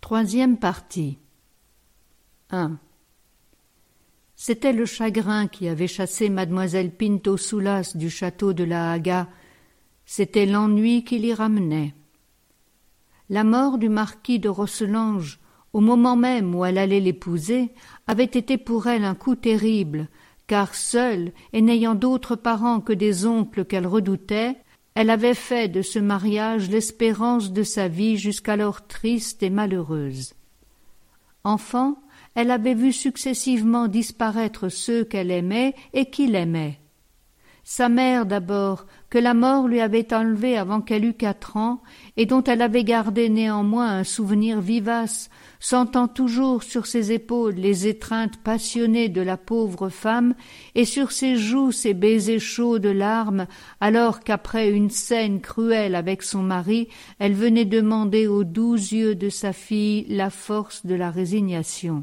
Troisième partie. 1. C'était le chagrin qui avait chassé mademoiselle Pinto Soulas du château de la Haga. C'était l'ennui qui l'y ramenait. La mort du marquis de Rosselange, au moment même où elle allait l'épouser, avait été pour elle un coup terrible, car seule, et n'ayant d'autres parents que des oncles qu'elle redoutait, elle avait fait de ce mariage l'espérance de sa vie jusqu'alors triste et malheureuse. Enfant, elle avait vu successivement disparaître ceux qu'elle aimait et qui l'aimaient. Sa mère d'abord, que la mort lui avait enlevée avant qu'elle eût 4 ans, et dont elle avait gardé néanmoins un souvenir vivace, sentant toujours sur ses épaules les étreintes passionnées de la pauvre femme, et sur ses joues ces baisers chauds de larmes, alors qu'après une scène cruelle avec son mari, elle venait demander aux doux yeux de sa fille la force de la résignation.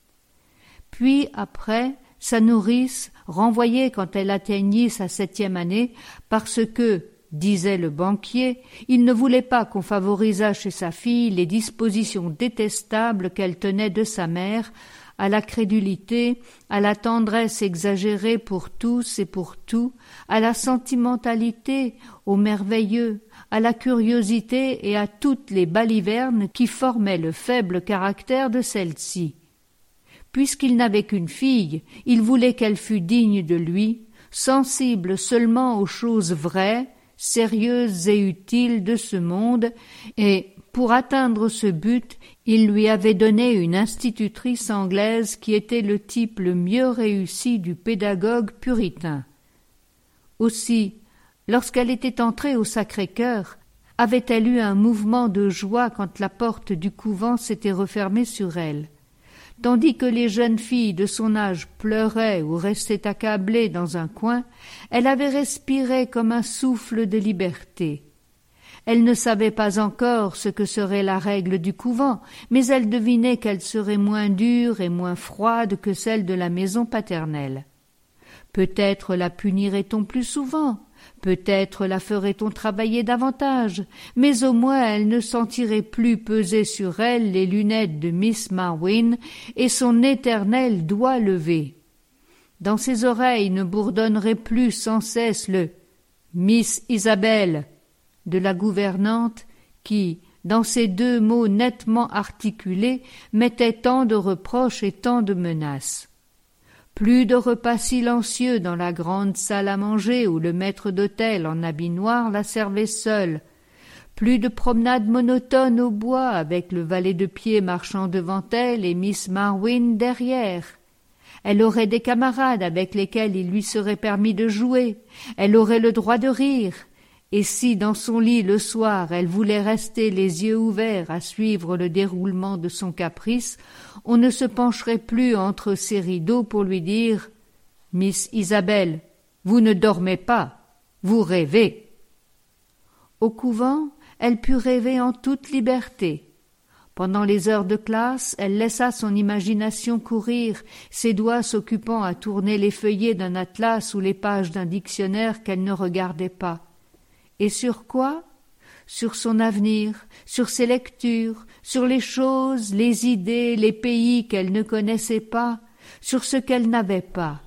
Puis après, sa nourrice, renvoyée quand elle atteignit sa 7e année, parce que, disait le banquier, il ne voulait pas qu'on favorisât chez sa fille les dispositions détestables qu'elle tenait de sa mère, à la crédulité, à la tendresse exagérée pour tous et pour tout, à la sentimentalité, au merveilleux, à la curiosité et à toutes les balivernes qui formaient le faible caractère de celle-ci. Puisqu'il n'avait qu'une fille, il voulait qu'elle fût digne de lui, sensible seulement aux choses vraies, sérieuses et utiles de ce monde, et, pour atteindre ce but, il lui avait donné une institutrice anglaise qui était le type le mieux réussi du pédagogue puritain. Aussi, lorsqu'elle était entrée au Sacré-Cœur, avait-elle eu un mouvement de joie quand la porte du couvent s'était refermée sur elle. Tandis que les jeunes filles de son âge pleuraient ou restaient accablées dans un coin, elle avait respiré comme un souffle de liberté. Elle ne savait pas encore ce que serait la règle du couvent, mais elle devinait qu'elle serait moins dure et moins froide que celle de la maison paternelle. Peut-être la punirait-on plus souvent, peut-être la ferait-on travailler davantage, mais au moins elle ne sentirait plus peser sur elle les lunettes de Miss Marwin et son éternel doigt levé. Dans ses oreilles ne bourdonnerait plus sans cesse le « Miss Isabelle » de la gouvernante qui, dans ces 2 mots nettement articulés, mettait tant de reproches et tant de menaces. Plus de repas silencieux dans la grande salle à manger où le maître d'hôtel en habit noir la servait seul. Plus de promenades monotones au bois avec le valet de pied marchant devant elle et Miss Marwin derrière. Elle aurait des camarades avec lesquels il lui serait permis de jouer. Elle aurait le droit de rire. Et si dans son lit le soir elle voulait rester les yeux ouverts à suivre le déroulement de son caprice, on ne se pencherait plus entre ses rideaux pour lui dire « Miss Isabelle, vous ne dormez pas, vous rêvez ». Au couvent, elle put rêver en toute liberté. Pendant les heures de classe, elle laissa son imagination courir, ses doigts s'occupant à tourner les feuillets d'un atlas ou les pages d'un dictionnaire qu'elle ne regardait pas. Et sur quoi? Sur son avenir, sur ses lectures, sur les choses, les idées, les pays qu'elle ne connaissait pas, sur ce qu'elle n'avait pas.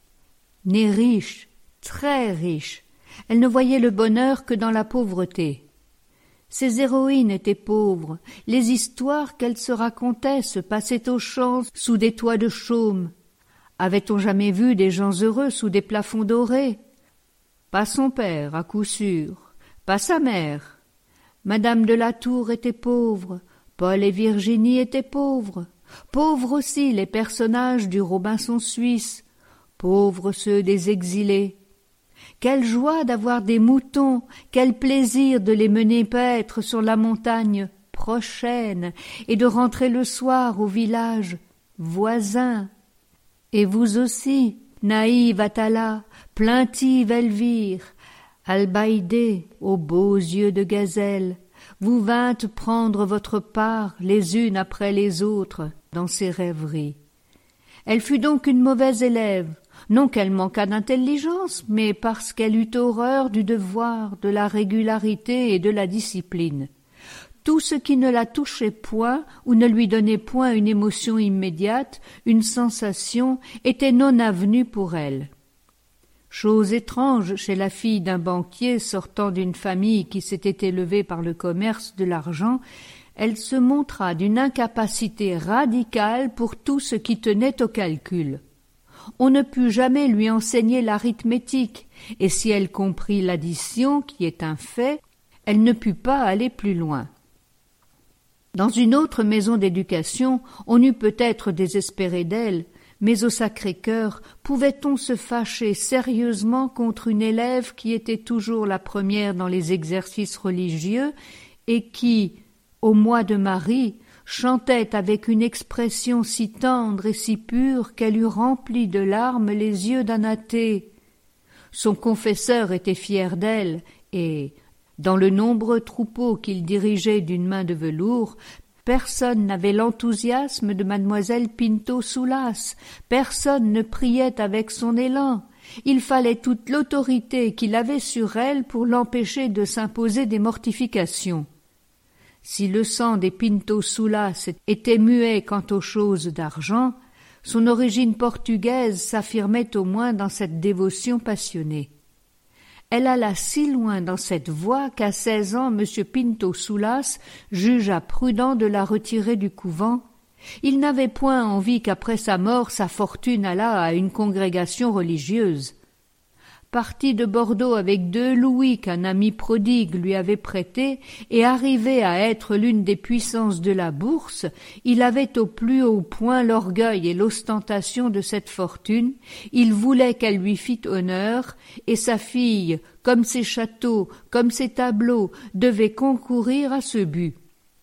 Née riche, très riche, elle ne voyait le bonheur que dans la pauvreté. Ses héroïnes étaient pauvres, les histoires qu'elles se racontaient se passaient aux champs sous des toits de chaume. Avait-on jamais vu des gens heureux sous des plafonds dorés? Pas son père, à coup sûr, pas sa mère. Madame de la Tour était pauvre, Paul et Virginie étaient pauvres, pauvres aussi les personnages du Robinson suisse, pauvres ceux des exilés. Quelle joie d'avoir des moutons, quel plaisir de les mener paître sur la montagne prochaine et de rentrer le soir au village voisin. Et vous aussi, naïve Atala, plaintive Elvire, Albaïdé, aux beaux yeux de gazelle, vous vîntes prendre votre part les unes après les autres dans ces rêveries. Elle fut donc une mauvaise élève, non qu'elle manquât d'intelligence, mais parce qu'elle eut horreur du devoir, de la régularité et de la discipline. Tout ce qui ne la touchait point ou ne lui donnait point une émotion immédiate, une sensation, était non avenu pour elle. Chose étrange chez la fille d'un banquier sortant d'une famille qui s'était élevée par le commerce de l'argent, elle se montra d'une incapacité radicale pour tout ce qui tenait au calcul. On ne put jamais lui enseigner l'arithmétique, et si elle comprit l'addition, qui est un fait, elle ne put pas aller plus loin. Dans une autre maison d'éducation, on eût peut-être désespéré d'elle, mais au Sacré-Cœur, pouvait-on se fâcher sérieusement contre une élève qui était toujours la première dans les exercices religieux et qui, au mois de Marie, chantait avec une expression si tendre et si pure qu'elle eût rempli de larmes les yeux d'un athée. Son confesseur était fier d'elle et, dans le nombreux troupeau qu'il dirigeait d'une main de velours, personne n'avait l'enthousiasme de mademoiselle Pinto-Soulas, personne ne priait avec son élan. Il fallait toute l'autorité qu'il avait sur elle pour l'empêcher de s'imposer des mortifications. Si le sang des Pinto-Soulas était muet quant aux choses d'argent, son origine portugaise s'affirmait au moins dans cette dévotion passionnée. Elle alla si loin dans cette voie qu'à 16 ans M. Pinto-Soulas jugea prudent de la retirer du couvent. Il n'avait point envie qu'après sa mort sa fortune allât à une congrégation religieuse. Parti de Bordeaux avec 2 louis qu'un ami prodigue lui avait prêtés et arrivé à être l'une des puissances de la bourse, il avait au plus haut point l'orgueil et l'ostentation de cette fortune, il voulait qu'elle lui fît honneur, et sa fille, comme ses châteaux, comme ses tableaux, devait concourir à ce but.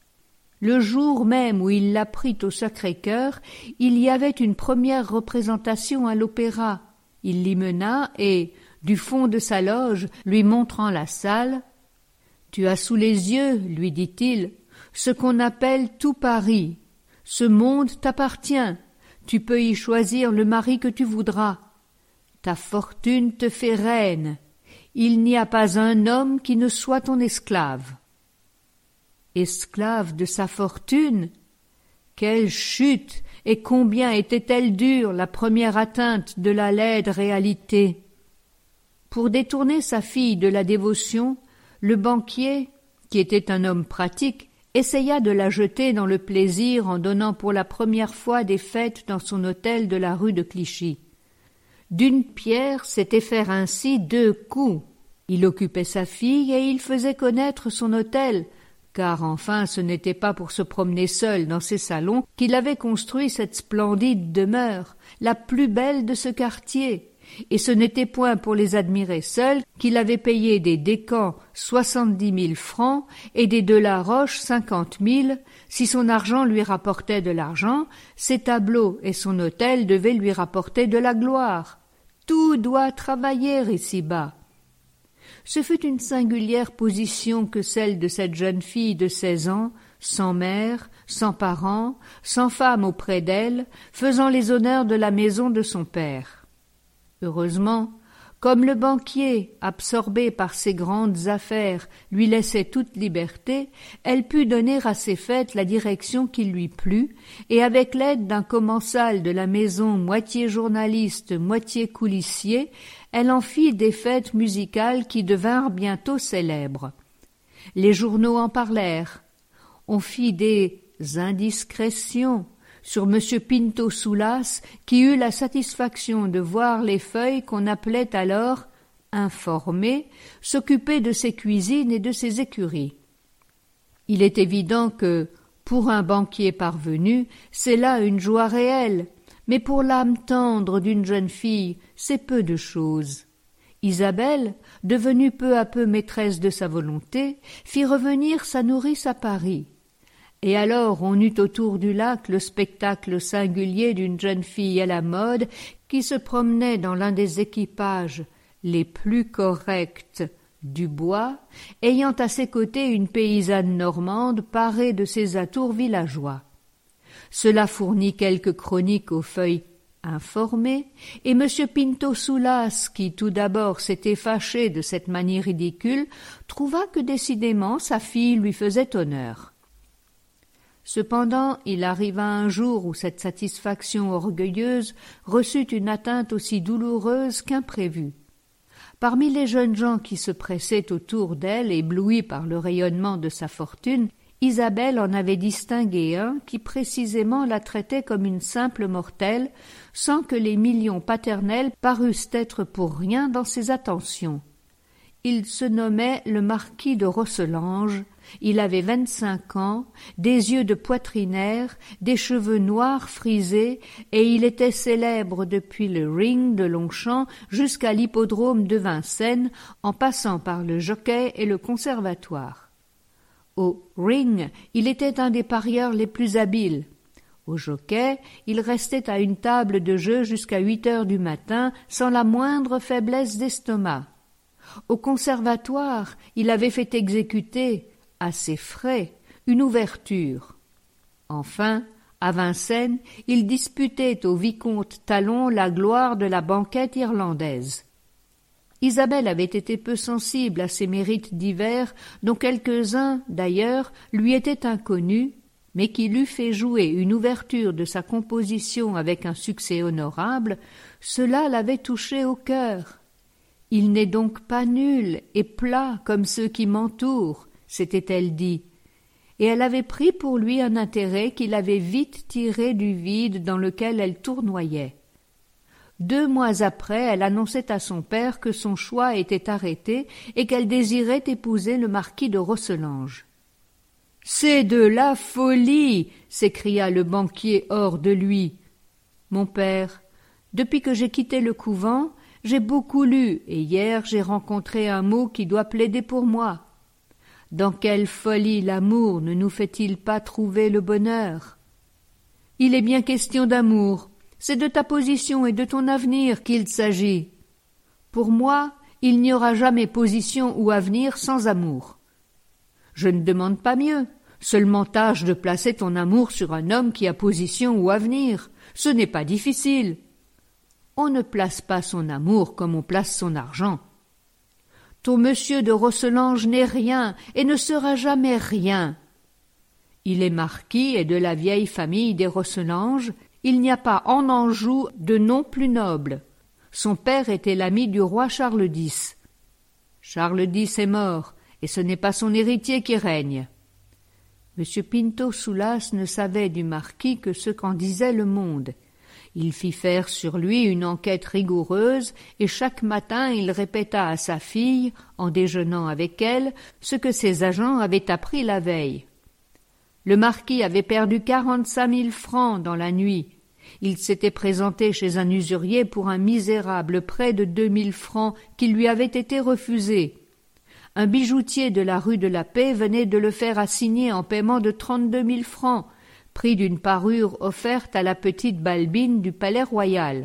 Le jour même où il la prit au Sacré-Cœur, il y avait une première représentation à l'opéra. Il l'y mena et, du fond de sa loge, lui montrant la salle, « Tu as sous les yeux, lui dit-il, ce qu'on appelle tout Paris. Ce monde t'appartient. Tu peux y choisir le mari que tu voudras. Ta fortune te fait reine. Il n'y a pas un homme qui ne soit ton esclave. » Esclave de sa fortune? Quelle chute et combien était-elle dure la première atteinte de la laide réalité! Pour détourner sa fille de la dévotion, le banquier, qui était un homme pratique, essaya de la jeter dans le plaisir en donnant pour la première fois des fêtes dans son hôtel de la rue de Clichy. D'une pierre, c'était faire ainsi 2 coups. Il occupait sa fille et il faisait connaître son hôtel, car enfin ce n'était pas pour se promener seul dans ses salons qu'il avait construit cette splendide demeure, la plus belle de ce quartier. Et ce n'était point pour les admirer seuls qu'il avait payé des Descamps 70 000 francs et des Delaroche 50 000. Si son argent lui rapportait de l'argent, ses tableaux et son hôtel devaient lui rapporter de la gloire. Tout doit travailler ici-bas. Ce fut une singulière position que celle de cette jeune fille de 16 ans, sans mère, sans parents, sans femme auprès d'elle, faisant les honneurs de la maison de son père. Heureusement, comme le banquier, absorbé par ses grandes affaires, lui laissait toute liberté, elle put donner à ses fêtes la direction qui lui plut, et avec l'aide d'un commensal de la maison moitié journaliste, moitié coulissier, elle en fit des fêtes musicales qui devinrent bientôt célèbres. Les journaux en parlèrent. On fit des indiscrétions sur M. Pinto-Soulas, qui eut la satisfaction de voir les feuilles qu'on appelait alors « informées » s'occuper de ses cuisines et de ses écuries. Il est évident que, pour un banquier parvenu, c'est là une joie réelle, mais pour l'âme tendre d'une jeune fille, c'est peu de chose. Isabelle, devenue peu à peu maîtresse de sa volonté, fit revenir sa nourrice à Paris. Et alors on eut autour du lac le spectacle singulier d'une jeune fille à la mode qui se promenait dans l'un des équipages les plus corrects du bois, ayant à ses côtés une paysanne normande parée de ses atours villageois. Cela fournit quelques chroniques aux feuilles informé, et M. Pinto Soulas, qui tout d'abord s'était fâché de cette manie ridicule, trouva que décidément sa fille lui faisait honneur. Cependant, il arriva un jour où cette satisfaction orgueilleuse reçut une atteinte aussi douloureuse qu'imprévue. Parmi les jeunes gens qui se pressaient autour d'elle, éblouis par le rayonnement de sa fortune, Isabelle en avait distingué un qui précisément la traitait comme une simple mortelle, sans que les millions paternels parussent être pour rien dans ses attentions. Il se nommait le marquis de Rosselange, il avait 25 ans, des yeux de poitrinaire, des cheveux noirs frisés, et il était célèbre depuis le ring de Longchamp jusqu'à l'hippodrome de Vincennes, en passant par le Jockey et le Conservatoire. Au ring, il était un des parieurs les plus habiles. Au Jockey, il restait à une table de jeu jusqu'à 8 heures du matin, sans la moindre faiblesse d'estomac. Au Conservatoire, il avait fait exécuter, à ses frais, une ouverture. Enfin, à Vincennes, il disputait au vicomte Talon la gloire de la banquette irlandaise. Isabelle avait été peu sensible à ces mérites divers, dont quelques-uns, d'ailleurs, lui étaient inconnus, mais qui l'eût fait jouer une ouverture de sa composition avec un succès honorable, cela l'avait touché au cœur. « Il n'est donc pas nul et plat comme ceux qui m'entourent », s'était-elle dit, et elle avait pris pour lui un intérêt qui l'avait vite tiré du vide dans lequel elle tournoyait. 2 mois après, elle annonçait à son père que son choix était arrêté et qu'elle désirait épouser le marquis de Rosselange. « C'est de la folie !» s'écria le banquier hors de lui. « Mon père, depuis que j'ai quitté le couvent, j'ai beaucoup lu, et hier j'ai rencontré un mot qui doit plaider pour moi. Dans quelle folie l'amour ne nous fait-il pas trouver le bonheur? Il est bien question d'amour, c'est de ta position et de ton avenir qu'il s'agit. Pour moi, il n'y aura jamais position ou avenir sans amour. Je ne demande pas mieux, seulement tâche de placer ton amour sur un homme qui a position ou avenir, ce n'est pas difficile. On ne place pas son amour comme on place son argent. Ton monsieur de Rosselange n'est rien et ne sera jamais rien. Il est marquis et de la vieille famille des Rosselange, il n'y a pas en Anjou de nom plus noble. Son père était l'ami du roi Charles X. Charles X est mort, et ce n'est pas son héritier qui règne. M. Pinto Soulas ne savait du marquis que ce qu'en disait le monde. Il fit faire sur lui une enquête rigoureuse, et chaque matin il répéta à sa fille, en déjeunant avec elle, ce que ses agents avaient appris la veille. Le marquis avait perdu 45 000 francs dans la nuit. Il s'était présenté chez un usurier pour un misérable prêt de 2 000 francs qui lui avait été refusé. Un bijoutier de la rue de la Paix venait de le faire assigner en paiement de 32 000 francs, prix d'une parure offerte à la petite Balbine du Palais Royal.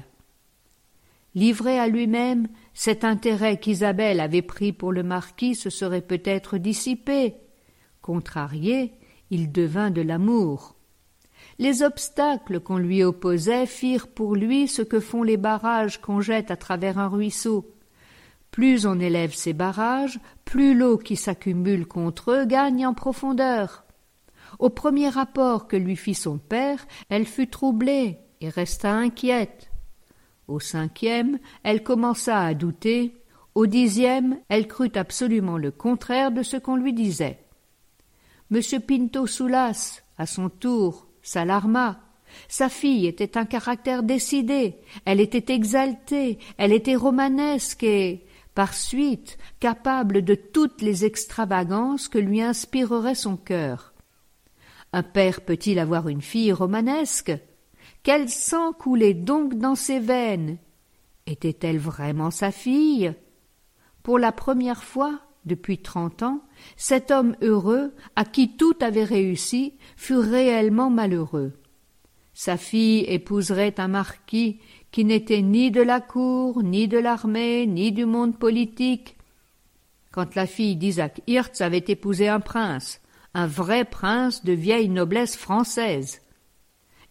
Livré à lui-même, cet intérêt qu'Isabelle avait pris pour le marquis se serait peut-être dissipé. Contrarié, il devint de l'amour. Les obstacles qu'on lui opposait firent pour lui ce que font les barrages qu'on jette à travers un ruisseau. Plus on élève ces barrages, plus l'eau qui s'accumule contre eux gagne en profondeur. Au premier rapport que lui fit son père, elle fut troublée et resta inquiète. Au 5e, elle commença à douter. Au 10e, elle crut absolument le contraire de ce qu'on lui disait. M. Pinto Soulas, à son tour, s'alarma. Sa fille était un caractère décidé, elle était exaltée, elle était romanesque et, par suite, capable de toutes les extravagances que lui inspirerait son cœur. Un père peut-il avoir une fille romanesque? Quel sang coulait donc dans ses veines? Était-elle vraiment sa fille? Pour la première fois, depuis 30 ans, cet homme heureux, à qui tout avait réussi, fut réellement malheureux. Sa fille épouserait un marquis qui n'était ni de la cour, ni de l'armée, ni du monde politique. Quand la fille d'Isaac Hirtz avait épousé un prince, un vrai prince de vieille noblesse française.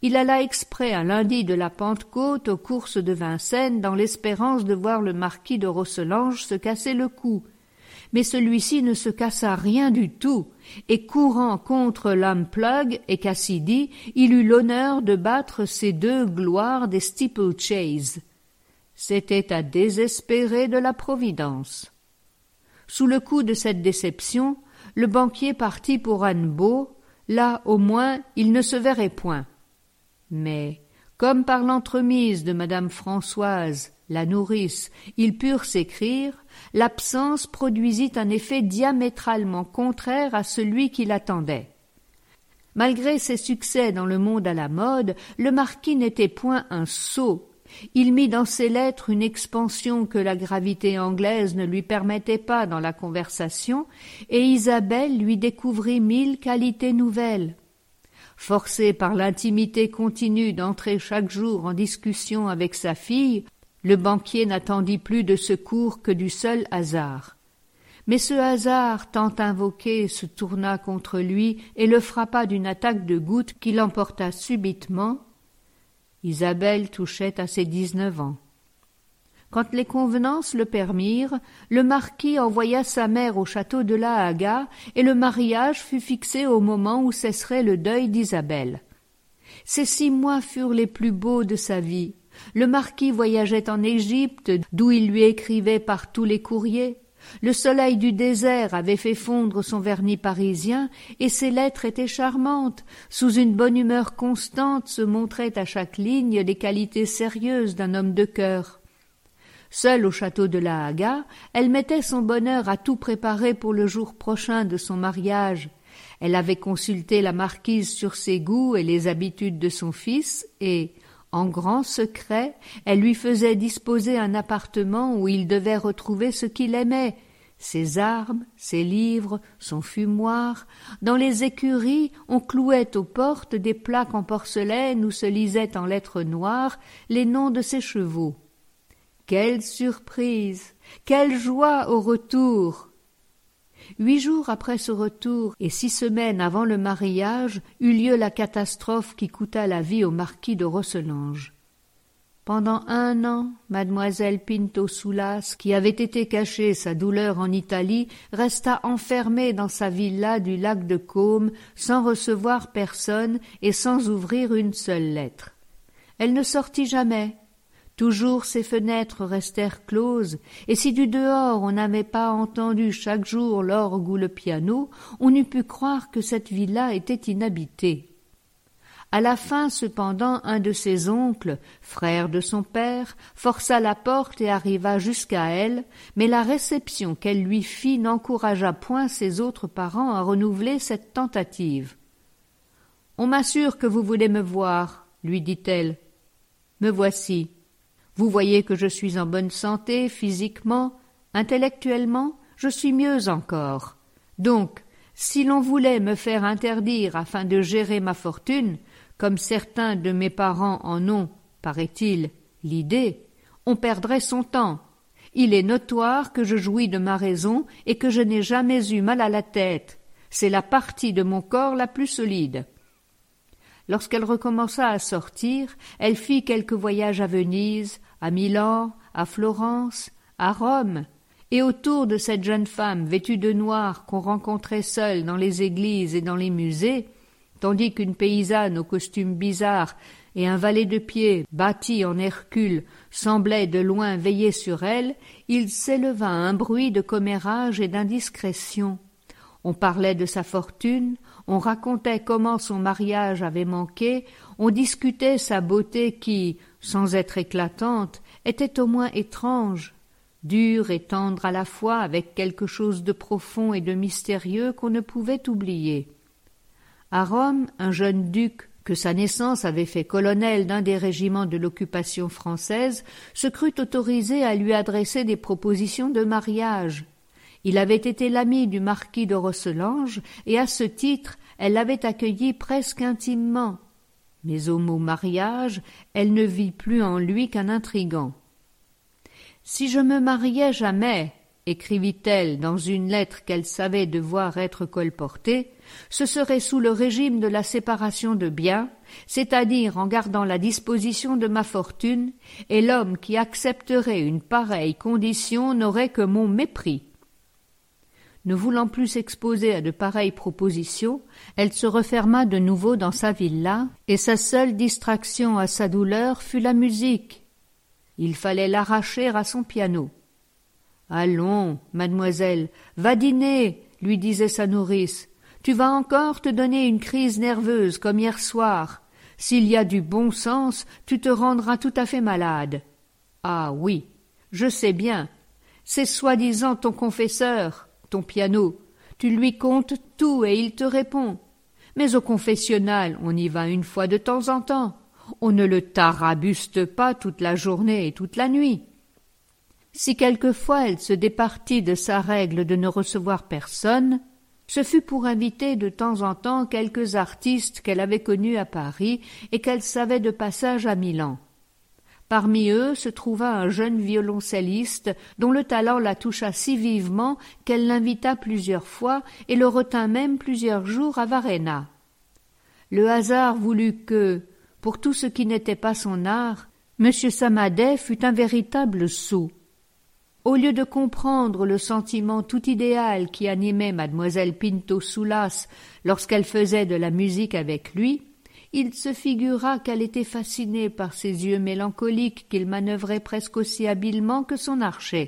il alla exprès un lundi de la Pentecôte aux courses de Vincennes dans l'espérance de voir le marquis de Rosselange se casser le cou. Mais celui-ci ne se cassa rien du tout, et courant contre l'Unplug et Cassidy, il eut l'honneur de battre ces deux gloires des steeple-chase. C'était à désespérer de la Providence. Sous le coup de cette déception, le banquier partit pour Annebault. Là, au moins, il ne se verrait point. Mais, comme par l'entremise de madame Françoise, la nourrice, ils purent s'écrire, l'absence produisit un effet diamétralement contraire à celui qui l'attendait. Malgré ses succès dans le monde à la mode, le marquis n'était point un sot. Il mit dans ses lettres une expansion que la gravité anglaise ne lui permettait pas dans la conversation, et Isabelle lui découvrit 1000 qualités nouvelles. Forcé par l'intimité continue d'entrer chaque jour en discussion avec sa fille, le banquier n'attendit plus de secours que du seul hasard. Mais ce hasard, tant invoqué, se tourna contre lui et le frappa d'une attaque de goutte qui l'emporta subitement. Isabelle touchait à ses 19 ans. Quand les convenances le permirent, le marquis envoya sa mère au château de La Haga et le mariage fut fixé au moment où cesserait le deuil d'Isabelle. Ces 6 mois furent les plus beaux de sa vie. Le marquis voyageait en Égypte, d'où il lui écrivait par tous les courriers. Le soleil du désert avait fait fondre son vernis parisien, et ses lettres étaient charmantes. Sous une bonne humeur constante se montraient à chaque ligne les qualités sérieuses d'un homme de cœur. Seule au château de La Haga, elle mettait son bonheur à tout préparer pour le jour prochain de son mariage. Elle avait consulté la marquise sur ses goûts et les habitudes de son fils, et, en grand secret, elle lui faisait disposer un appartement où il devait retrouver ce qu'il aimait, ses armes, ses livres, son fumoir. Dans les écuries, on clouait aux portes des plaques en porcelaine où se lisaient en lettres noires les noms de ses chevaux. Quelle surprise! Quelle joie au retour! 8 jours après ce retour et 6 semaines avant le mariage eut lieu la catastrophe qui coûta la vie au marquis de Rosselange. Pendant 1 an, mademoiselle Pinto Soulas, qui avait été cacher sa douleur en Italie, resta enfermée dans sa villa du lac de Caume, sans recevoir personne et sans ouvrir une seule lettre. Elle ne sortit jamais. Toujours ses fenêtres restèrent closes, et si du dehors on n'avait pas entendu chaque jour l'orgue ou le piano, on eût pu croire que cette villa était inhabitée. À la fin, cependant, un de ses oncles, frère de son père, força la porte et arriva jusqu'à elle, mais la réception qu'elle lui fit n'encouragea point ses autres parents à renouveler cette tentative. « On m'assure que vous voulez me voir, » lui dit-elle. « Me voici. Vous voyez que je suis en bonne santé, physiquement, intellectuellement, je suis mieux encore. Donc, si l'on voulait me faire interdire afin de gérer ma fortune, comme certains de mes parents en ont, paraît-il, l'idée, on perdrait son temps. Il est notoire que je jouis de ma raison et que je n'ai jamais eu mal à la tête. C'est la partie de mon corps la plus solide. » Lorsqu'elle recommença à sortir, elle fit quelques voyages à Venise, à Milan, à Florence, à Rome, et autour de cette jeune femme vêtue de noir qu'on rencontrait seule dans les églises et dans les musées, tandis qu'une paysanne au costume bizarre et un valet de pied bâti en Hercule semblait de loin veiller sur elle, il s'éleva un bruit de commérage et d'indiscrétion. On parlait de sa fortune, on racontait comment son mariage avait manqué, on discutait sa beauté qui, sans être éclatante, était au moins étrange, dure et tendre à la fois, avec quelque chose de profond et de mystérieux qu'on ne pouvait oublier. À Rome, un jeune duc, que sa naissance avait fait colonel d'un des régiments de l'occupation française, se crut autorisé à lui adresser des propositions de mariage. Il avait été l'ami du marquis de Rosselange, et à ce titre, elle l'avait accueilli presque intimement. Mais au mot mariage, elle ne vit plus en lui qu'un intrigant. « Si je me mariais jamais, » écrivit-elle dans une lettre qu'elle savait devoir être colportée, ce serait sous le régime de la séparation de biens, c'est-à-dire en gardant la disposition de ma fortune, et l'homme qui accepterait une pareille condition n'aurait que mon mépris. Ne voulant plus s'exposer à de pareilles propositions, elle se referma de nouveau dans sa villa, et sa seule distraction à sa douleur fut la musique. Il fallait l'arracher à son piano. « Allons, mademoiselle, va dîner, lui disait sa nourrice. Tu vas encore te donner une crise nerveuse comme hier soir. S'il y a du bon sens, tu te rendras tout à fait malade. Ah oui, je sais bien. C'est soi-disant ton confesseur, ton piano. Tu lui contes tout et il te répond. Mais au confessionnal, on y va une fois de temps en temps. On ne le tarabuste pas toute la journée et toute la nuit. Si quelquefois elle se départit de sa règle de ne recevoir personne, ce fut pour inviter de temps en temps quelques artistes qu'elle avait connus à Paris et qu'elle savait de passage à Milan. Parmi eux se trouva un jeune violoncelliste dont le talent la toucha si vivement qu'elle l'invita plusieurs fois et le retint même plusieurs jours à Varenna. Le hasard voulut que, pour tout ce qui n'était pas son art, M. Samadet fut un véritable sot. Au lieu de comprendre le sentiment tout idéal qui animait mademoiselle Pinto Soulas lorsqu'elle faisait de la musique avec lui, il se figura qu'elle était fascinée par ses yeux mélancoliques qu'il manœuvrait presque aussi habilement que son archet.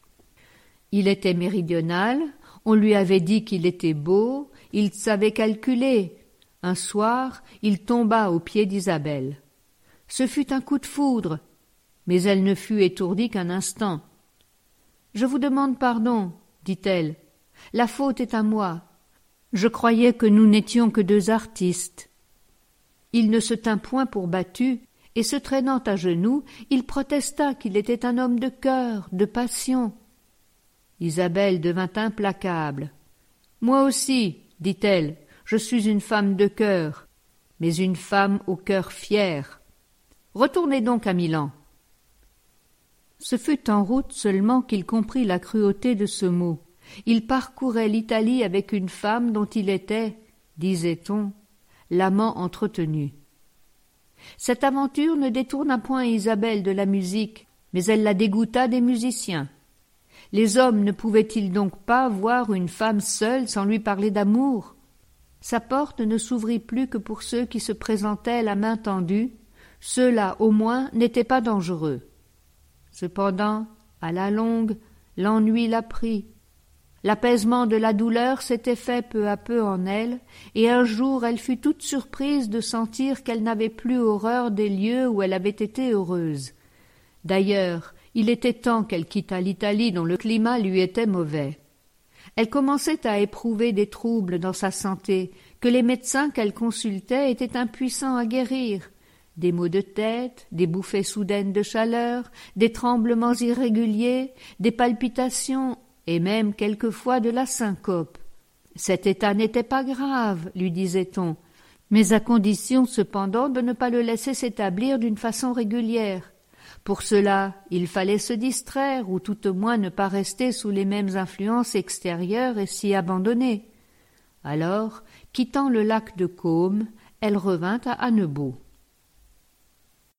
Il était méridional, on lui avait dit qu'il était beau, il savait calculer. Un soir, il tomba aux pieds d'Isabelle. Ce fut un coup de foudre, mais elle ne fut étourdie qu'un instant. « Je vous demande pardon, dit-elle. La faute est à moi. Je croyais que nous n'étions que deux artistes. » Il ne se tint point pour battu, et se traînant à genoux, il protesta qu'il était un homme de cœur, de passion. Isabelle devint implacable. « Moi aussi, dit-elle, je suis une femme de cœur, mais une femme au cœur fier. Retournez donc à Milan. » Ce fut en route seulement qu'il comprit la cruauté de ce mot. Il parcourait l'Italie avec une femme dont il était, disait-on, l'amant entretenu. Cette aventure ne détourna point Isabelle de la musique, mais elle la dégoûta des musiciens. Les hommes ne pouvaient-ils donc pas voir une femme seule sans lui parler d'amour? Sa porte ne s'ouvrit plus que pour ceux qui se présentaient la main tendue. Ceux-là, au moins, n'étaient pas dangereux. Cependant, à la longue, l'ennui la prit. L'apaisement de la douleur s'était fait peu à peu en elle, et un jour elle fut toute surprise de sentir qu'elle n'avait plus horreur des lieux où elle avait été heureuse. D'ailleurs, il était temps qu'elle quittât l'Italie dont le climat lui était mauvais. Elle commençait à éprouver des troubles dans sa santé que les médecins qu'elle consultait étaient impuissants à guérir. Des maux de tête, des bouffées soudaines de chaleur, des tremblements irréguliers, des palpitations, et même quelquefois de la syncope. Cet état n'était pas grave, lui disait-on, mais à condition cependant de ne pas le laisser s'établir d'une façon régulière. Pour cela, il fallait se distraire, ou tout au moins ne pas rester sous les mêmes influences extérieures et s'y abandonner. Alors, quittant le lac de Caume, elle revint à Annebault.